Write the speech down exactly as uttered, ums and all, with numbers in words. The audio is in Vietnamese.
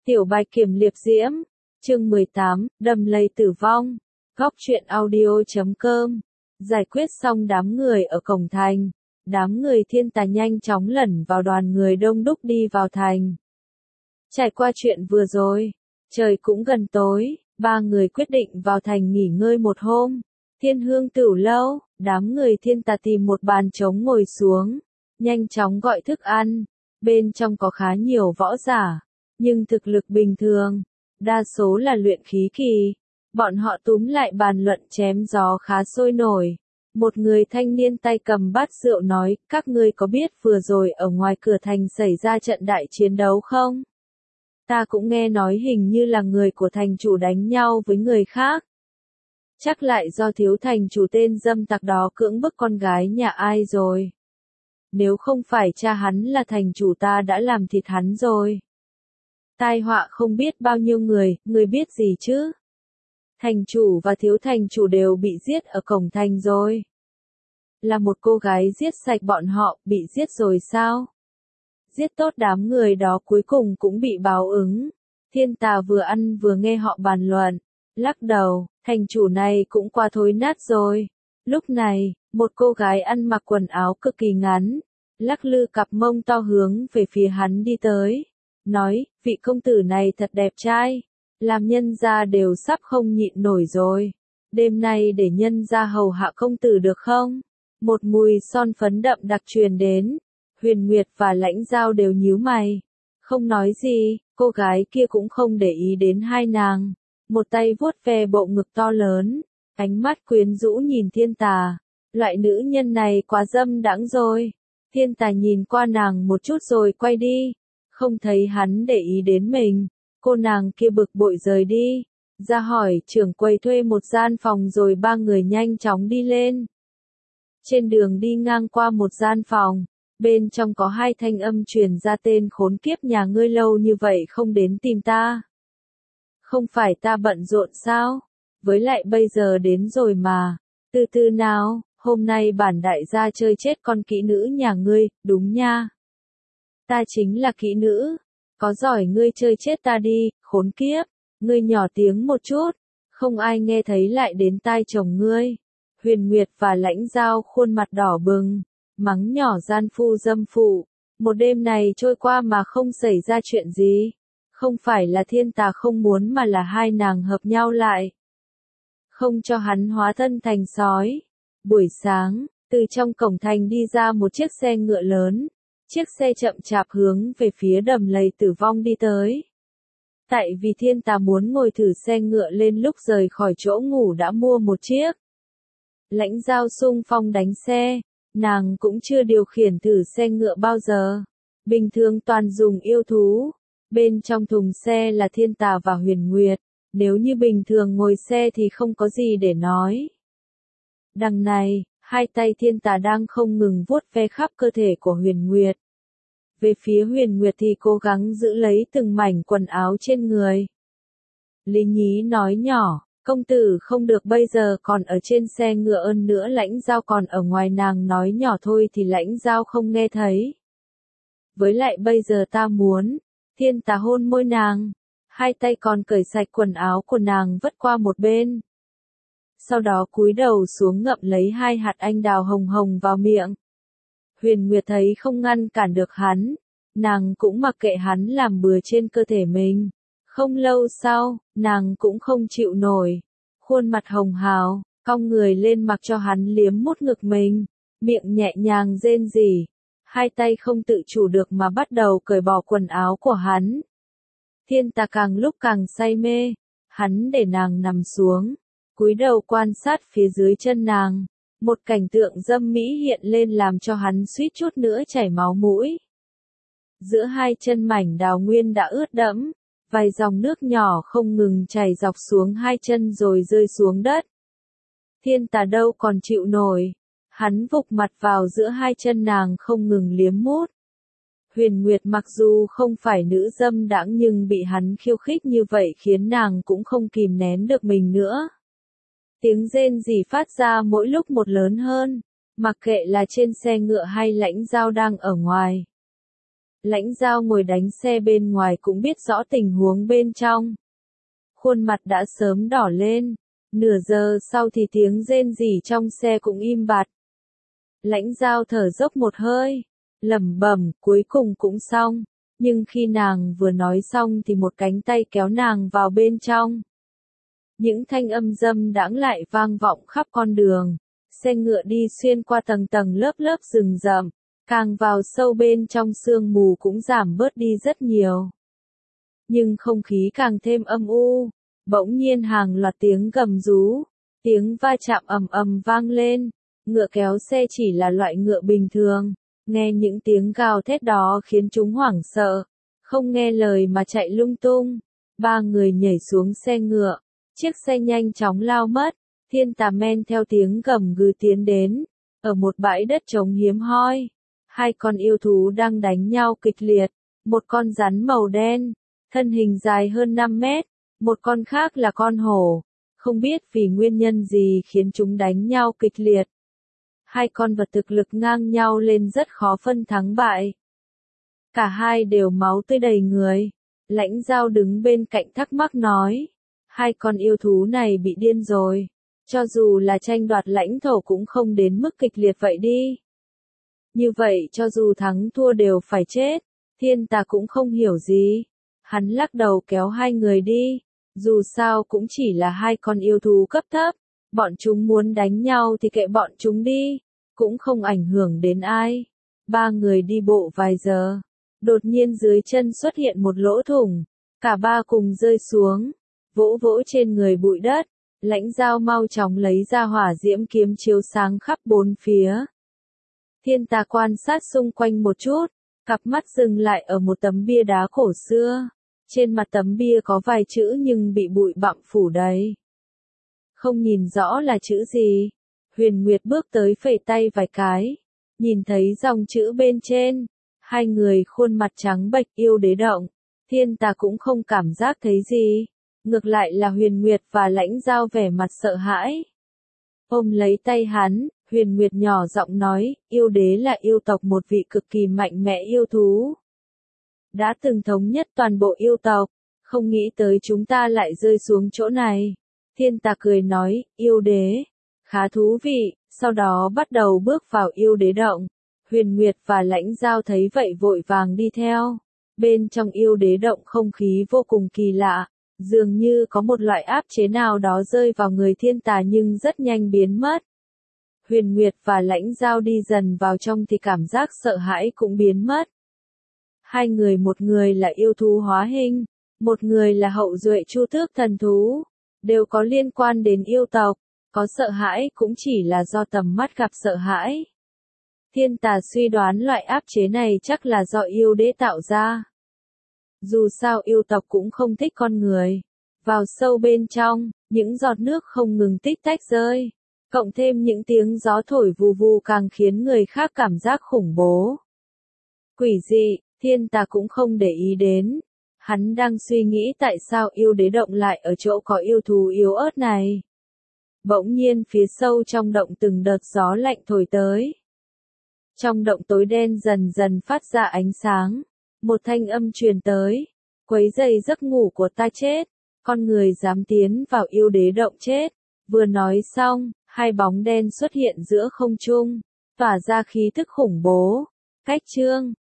Tiểu Bạch Kiểm Liệp Diễm, chương mười tám, đầm lầy tử vong, góc truyện audio chấm com. Giải quyết xong đám người ở cổng thành, đám người Thiên Tà nhanh chóng lẩn vào đoàn người đông đúc đi vào thành. Trải qua chuyện vừa rồi, trời cũng gần tối, ba người quyết định vào thành nghỉ ngơi một hôm. Thiên Hương Tửu Lâu, đám người Thiên Tà tìm một bàn trống ngồi xuống, nhanh chóng gọi thức ăn, bên trong có khá nhiều võ giả, nhưng thực lực bình thường, đa số là luyện khí kỳ. Bọn họ túm lại bàn luận chém gió khá sôi nổi. Một người thanh niên tay cầm bát rượu nói, các ngươi có biết vừa rồi ở ngoài cửa thành xảy ra trận đại chiến đấu không? Ta cũng nghe nói hình như là người của thành chủ đánh nhau với người khác. Chắc lại do thiếu thành chủ tên dâm tặc đó cưỡng bức con gái nhà ai rồi. Nếu không phải cha hắn là thành chủ ta đã làm thịt hắn rồi. Tai họa không biết bao nhiêu người, người biết gì chứ? Thành chủ và thiếu thành chủ đều bị giết ở cổng thành rồi. Là một cô gái giết sạch bọn họ, bị giết rồi sao? Giết tốt đám người đó cuối cùng cũng bị báo ứng. Thiên Tà vừa ăn vừa nghe họ bàn luận, lắc đầu, thành chủ này cũng quá thối nát rồi. Lúc này, một cô gái ăn mặc quần áo cực kỳ ngắn, lắc lư cặp mông to hướng về phía hắn đi tới, nói, vị công tử này thật đẹp trai, làm nhân gia đều sắp không nhịn nổi rồi. Đêm nay để nhân gia hầu hạ công tử được không? Một mùi son phấn đậm đặc truyền đến, Huyền Nguyệt và Lãnh Giao đều nhíu mày, không nói gì. Cô gái kia cũng không để ý đến hai nàng, một tay vuốt ve bộ ngực to lớn, ánh mắt quyến rũ nhìn Thiên Tà. Loại nữ nhân này quá dâm đãng rồi. Thiên Tà nhìn qua nàng một chút rồi quay đi, không thấy hắn để ý đến mình. Cô nàng kia bực bội rời đi, ra hỏi trưởng quầy thuê một gian phòng rồi ba người nhanh chóng đi lên. Trên đường đi ngang qua một gian phòng, bên trong có hai thanh âm truyền ra, tên khốn kiếp nhà ngươi lâu như vậy không đến tìm ta. Không phải ta bận rộn sao? Với lại bây giờ đến rồi mà, từ từ nào, hôm nay bản đại gia chơi chết con kỹ nữ nhà ngươi, đúng nha. Ta chính là kỹ nữ, có giỏi ngươi chơi chết ta đi, khốn kiếp, ngươi nhỏ tiếng một chút, không ai nghe thấy lại đến tai chồng ngươi. Huyền Nguyệt và Lãnh Giao khuôn mặt đỏ bừng, mắng nhỏ gian phu dâm phụ, một đêm này trôi qua mà không xảy ra chuyện gì. Không phải là Thiên Tà không muốn mà là hai nàng hợp nhau lại, không cho hắn hóa thân thành sói. Buổi sáng, từ trong cổng thành đi ra một chiếc xe ngựa lớn, chiếc xe chậm chạp hướng về phía đầm lầy tử vong đi tới. Tại vì Thiên Tà muốn ngồi thử xe ngựa lên lúc rời khỏi chỗ ngủ đã mua một chiếc. Lãnh Giao xung phong đánh xe, nàng cũng chưa điều khiển thử xe ngựa bao giờ, bình thường toàn dùng yêu thú. Bên trong thùng xe là Thiên Tà và Huyền Nguyệt, nếu như bình thường ngồi xe thì không có gì để nói. Đằng này, hai tay Thiên Tà đang không ngừng vuốt ve khắp cơ thể của Huyền Nguyệt. Về phía Huyền Nguyệt thì cố gắng giữ lấy từng mảnh quần áo trên người. Lý Nhí nói nhỏ, công tử không được bây giờ còn ở trên xe ngựa, ơn nữa Lãnh Giao còn ở ngoài. Nàng nói nhỏ thôi thì Lãnh Giao không nghe thấy. Với lại bây giờ ta muốn. Thiên Tà hôn môi nàng, hai tay còn cởi sạch quần áo của nàng vứt qua một bên. Sau đó cúi đầu xuống ngậm lấy hai hạt anh đào hồng hồng vào miệng. Huyền Nguyệt thấy không ngăn cản được hắn, nàng cũng mặc kệ hắn làm bừa trên cơ thể mình. Không lâu sau, nàng cũng không chịu nổi, khuôn mặt hồng hào, cong người lên mặc cho hắn liếm mút ngực mình, miệng nhẹ nhàng rên rỉ. Hai tay không tự chủ được mà bắt đầu cởi bỏ quần áo của hắn. Thiên Tà càng lúc càng say mê, hắn để nàng nằm xuống, cúi đầu quan sát phía dưới chân nàng, một cảnh tượng dâm mỹ hiện lên làm cho hắn suýt chút nữa chảy máu mũi. Giữa hai chân mảnh đào nguyên đã ướt đẫm, vài dòng nước nhỏ không ngừng chảy dọc xuống hai chân rồi rơi xuống đất. Thiên Tà đâu còn chịu nổi. Hắn vụt mặt vào giữa hai chân nàng không ngừng liếm mút. Huyền Nguyệt mặc dù không phải nữ dâm đãng nhưng bị hắn khiêu khích như vậy khiến nàng cũng không kìm nén được mình nữa. Tiếng rên rỉ phát ra mỗi lúc một lớn hơn, mặc kệ là trên xe ngựa hay Lãnh Giao đang ở ngoài. Lãnh Giao ngồi đánh xe bên ngoài cũng biết rõ tình huống bên trong. Khuôn mặt đã sớm đỏ lên, nửa giờ sau thì tiếng rên rỉ trong xe cũng im bặt. Lãnh Giao thở dốc một hơi, lẩm bẩm, cuối cùng cũng xong, nhưng khi nàng vừa nói xong thì một cánh tay kéo nàng vào bên trong. Những thanh âm dâm đãng lại vang vọng khắp con đường, xe ngựa đi xuyên qua tầng tầng lớp lớp rừng rậm, càng vào sâu bên trong sương mù cũng giảm bớt đi rất nhiều. Nhưng không khí càng thêm âm u, bỗng nhiên hàng loạt tiếng gầm rú, tiếng va chạm ầm ầm vang lên, ngựa kéo xe chỉ là loại ngựa bình thường, nghe những tiếng gào thét đó khiến chúng hoảng sợ, không nghe lời mà chạy lung tung. Ba người nhảy xuống xe ngựa, chiếc xe nhanh chóng lao mất, Thiên Tà men theo tiếng gầm gừ tiến đến, ở một bãi đất trống hiếm hoi, hai con yêu thú đang đánh nhau kịch liệt, một con rắn màu đen, thân hình dài hơn năm mét, một con khác là con hổ, không biết vì nguyên nhân gì khiến chúng đánh nhau kịch liệt. Hai con vật thực lực ngang nhau lên rất khó phân thắng bại. Cả hai đều máu tươi đầy người. Lãnh Giao đứng bên cạnh thắc mắc nói, hai con yêu thú này bị điên rồi, cho dù là tranh đoạt lãnh thổ cũng không đến mức kịch liệt vậy đi. Như vậy cho dù thắng thua đều phải chết, Thiên Tà cũng không hiểu gì. Hắn lắc đầu kéo hai người đi, dù sao cũng chỉ là hai con yêu thú cấp thấp, bọn chúng muốn đánh nhau thì kệ bọn chúng đi, cũng không ảnh hưởng đến ai. Ba người đi bộ vài giờ, đột nhiên dưới chân xuất hiện một lỗ thủng, cả ba cùng rơi xuống, vỗ vỗ trên người bụi đất. Lãnh Giao mau chóng lấy ra hỏa diễm kiếm chiếu sáng khắp bốn phía. Thiên Tà quan sát xung quanh một chút, cặp mắt dừng lại ở một tấm bia đá cổ xưa. Trên mặt tấm bia có vài chữ nhưng bị bụi bặm phủ đầy. Không nhìn rõ là chữ gì. Huyền Nguyệt bước tới phẩy tay vài cái, nhìn thấy dòng chữ bên trên. Hai người khuôn mặt trắng bệch yêu đế động. Thiên Tà cũng không cảm giác thấy gì. Ngược lại là Huyền Nguyệt và Lãnh Giao vẻ mặt sợ hãi. Ôm lấy tay hắn, Huyền Nguyệt nhỏ giọng nói, yêu đế là yêu tộc một vị cực kỳ mạnh mẽ yêu thú. Đã từng thống nhất toàn bộ yêu tộc, không nghĩ tới chúng ta lại rơi xuống chỗ này. Thiên Tà cười nói, yêu đế, khá thú vị, sau đó bắt đầu bước vào yêu đế động. Huyền Nguyệt và Lãnh Giao thấy vậy vội vàng đi theo. Bên trong yêu đế động không khí vô cùng kỳ lạ, dường như có một loại áp chế nào đó rơi vào người Thiên Tà nhưng rất nhanh biến mất. Huyền Nguyệt và Lãnh Giao đi dần vào trong thì cảm giác sợ hãi cũng biến mất. Hai người, một người là yêu thú hóa hình, một người là hậu duệ Chu Tước thần thú, đều có liên quan đến yêu tộc, có sợ hãi cũng chỉ là do tầm mắt gặp sợ hãi. Thiên Tà suy đoán loại áp chế này chắc là do yêu đế tạo ra. Dù sao yêu tộc cũng không thích con người. Vào sâu bên trong, những giọt nước không ngừng tích tách rơi, cộng thêm những tiếng gió thổi vù vù càng khiến người khác cảm giác khủng bố. Quỷ dị, Thiên Tà cũng không để ý đến. Hắn đang suy nghĩ tại sao yêu đế động lại ở chỗ có yêu thú yếu ớt này. Bỗng nhiên phía sâu trong động từng đợt gió lạnh thổi tới. Trong động tối đen dần dần phát ra ánh sáng. Một thanh âm truyền tới. Quấy rầy giấc ngủ của ta chết. Con người dám tiến vào yêu đế động chết. Vừa nói xong, hai bóng đen xuất hiện giữa không trung, tỏa ra khí thức khủng bố. Cách chương